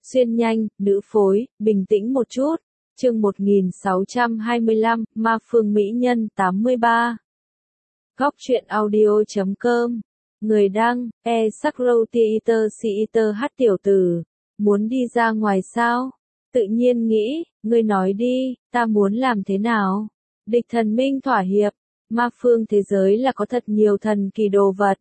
Xuyên nhanh, nữ phối, bình tĩnh một chút. Chương 1625, Ma Phương Mỹ Nhân 83. Góc truyện audio.com. Người đăng, Sakrotheater hát tiểu tử. Muốn đi ra ngoài sao? Tự nhiên nghĩ, ngươi nói đi, ta muốn làm thế nào? Địch thần minh thỏa hiệp. Ma phương thế giới là có thật nhiều thần kỳ đồ vật.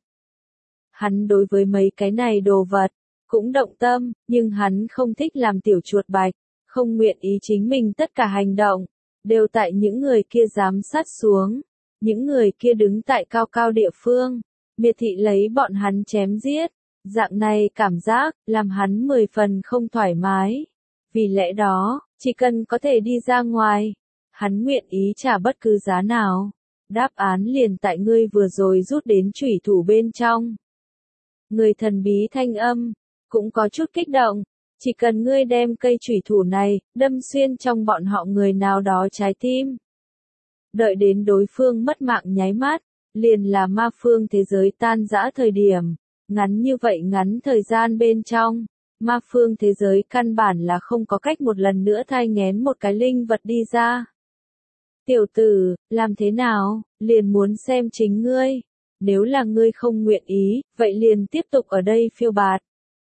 Hắn đối với mấy cái này đồ vật cũng động tâm, nhưng hắn không thích làm tiểu chuột bạch, không nguyện ý chính mình tất cả hành động đều tại những người kia giám sát xuống, những người kia đứng tại cao cao địa phương, miệt thị lấy bọn hắn chém giết, dạng này cảm giác làm hắn 10 phần không thoải mái. Vì lẽ đó, chỉ cần có thể đi ra ngoài, hắn nguyện ý trả bất cứ giá nào. Đáp án liền tại ngươi vừa rồi rút đến chủy thủ bên trong. Người thần bí thanh âm cũng có chút kích động, chỉ cần ngươi đem cây chủy thủ này đâm xuyên trong bọn họ người nào đó trái tim. Đợi đến đối phương mất mạng nháy mắt, liền là ma phương thế giới tan rã thời điểm, ngắn như vậy ngắn thời gian bên trong, ma phương thế giới căn bản là không có cách một lần nữa thai nghén một cái linh vật đi ra. Tiểu tử, làm thế nào, liền muốn xem chính ngươi, nếu là ngươi không nguyện ý, vậy liền tiếp tục ở đây phiêu bạt.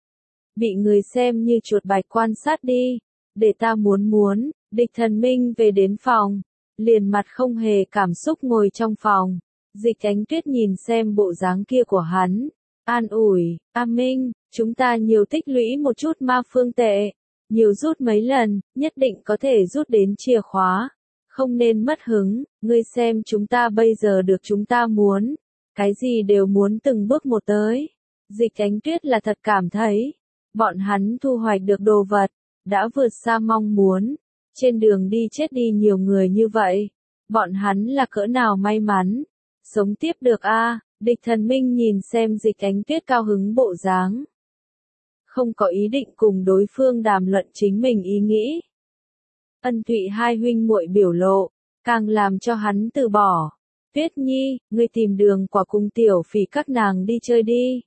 Bị người xem như chuột bạch quan sát đi, để ta muốn, địch thần minh về đến phòng, liền mặt không hề cảm xúc ngồi trong phòng, Dịch Ánh Tuyết nhìn xem bộ dáng kia của hắn, an ủi, A Minh, chúng ta nhiều tích lũy một chút ma phương tệ, nhiều rút mấy lần, nhất định có thể rút đến chìa khóa, không nên mất hứng, ngươi xem chúng ta bây giờ được chúng ta muốn, cái gì đều muốn từng bước một tới. Dịch Ánh Tuyết là thật cảm thấy, bọn hắn thu hoạch được đồ vật, đã vượt xa mong muốn. Trên đường đi chết đi nhiều người như vậy, bọn hắn là cỡ nào may mắn, sống tiếp được a. Địch thần minh nhìn xem Dịch Ánh Tuyết cao hứng bộ dáng, không có ý định cùng đối phương đàm luận chính mình ý nghĩ. Ân Thụy hai huynh muội biểu lộ, càng làm cho hắn từ bỏ. Tuyết Nhi, ngươi tìm Đường Quả cùng Tiểu Phỉ các nàng đi chơi đi.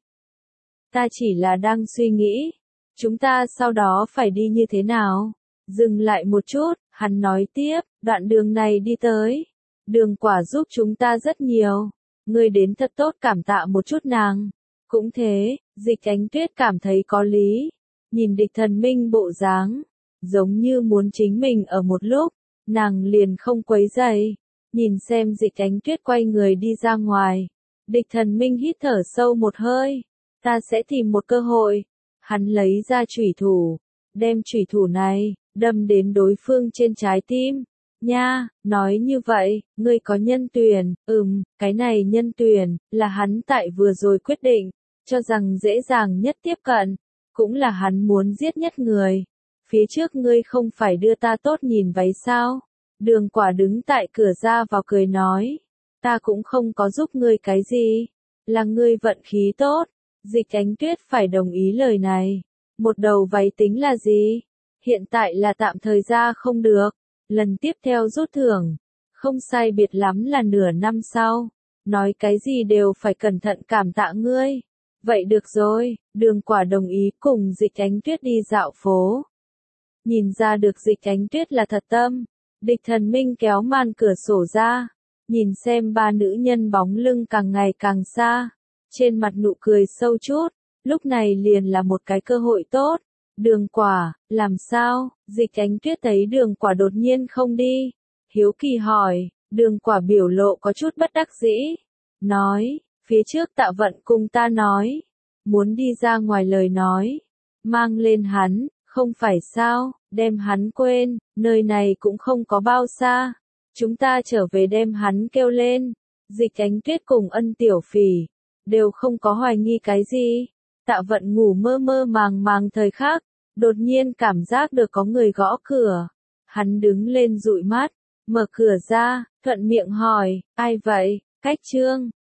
Ta chỉ là đang suy nghĩ, chúng ta sau đó phải đi như thế nào? Dừng lại một chút, hắn nói tiếp, đoạn đường này đi tới. Đường Quả giúp chúng ta rất nhiều. Ngươi đến thật tốt cảm tạ một chút nàng. Cũng thế, Dịch Ánh Tuyết cảm thấy có lý. Nhìn địch thần minh bộ dáng, giống như muốn chính mình ở một lúc, nàng liền không quấy rầy. Nhìn xem Dịch Ánh Tuyết quay người đi ra ngoài. Địch thần minh hít thở sâu một hơi. Ta sẽ tìm một cơ hội. Hắn lấy ra chủy thủ, đem chủy thủ này đâm đến đối phương trên trái tim. Nha, nói như vậy, ngươi có nhân tuyển, cái này nhân tuyển, là hắn tại vừa rồi quyết định, cho rằng dễ dàng nhất tiếp cận, cũng là hắn muốn giết nhất người. Phía trước ngươi không phải đưa ta tốt nhìn váy sao? Đường Quả đứng tại cửa ra vào cười nói, ta cũng không có giúp ngươi cái gì, là ngươi vận khí tốt. Dịch Ánh Tuyết phải đồng ý lời này. Một đầu váy tính là gì? Hiện tại là tạm thời ra không được. Lần tiếp theo rút thưởng. Không sai biệt lắm là nửa năm sau. Nói cái gì đều phải cẩn thận cảm tạ ngươi. Vậy được rồi, Đường Quả đồng ý cùng Dịch Ánh Tuyết đi dạo phố. Nhìn ra được Dịch Ánh Tuyết là thật tâm. Địch thần minh kéo màn cửa sổ ra. Nhìn xem ba nữ nhân bóng lưng càng ngày càng xa. Trên mặt nụ cười sâu chút, lúc này liền là một cái cơ hội tốt. Đường Quả, làm sao? Dịch Ánh Tuyết thấy Đường Quả đột nhiên không đi. Hiếu kỳ hỏi, Đường Quả biểu lộ có chút bất đắc dĩ. Nói, phía trước Tạ Vận cùng ta nói, muốn đi ra ngoài lời nói. Mang lên hắn, không phải sao, đem hắn quên, nơi này cũng không có bao xa. Chúng ta trở về đem hắn kêu lên. Dịch Ánh Tuyết cùng Ân Tiểu Phỉ đều không có hoài nghi cái gì. Tạ Vận ngủ mơ mơ màng thời khắc, đột nhiên cảm giác được có người gõ cửa. Hắn đứng lên dụi mắt, mở cửa ra, thuận miệng hỏi, ai vậy? Cách Trương,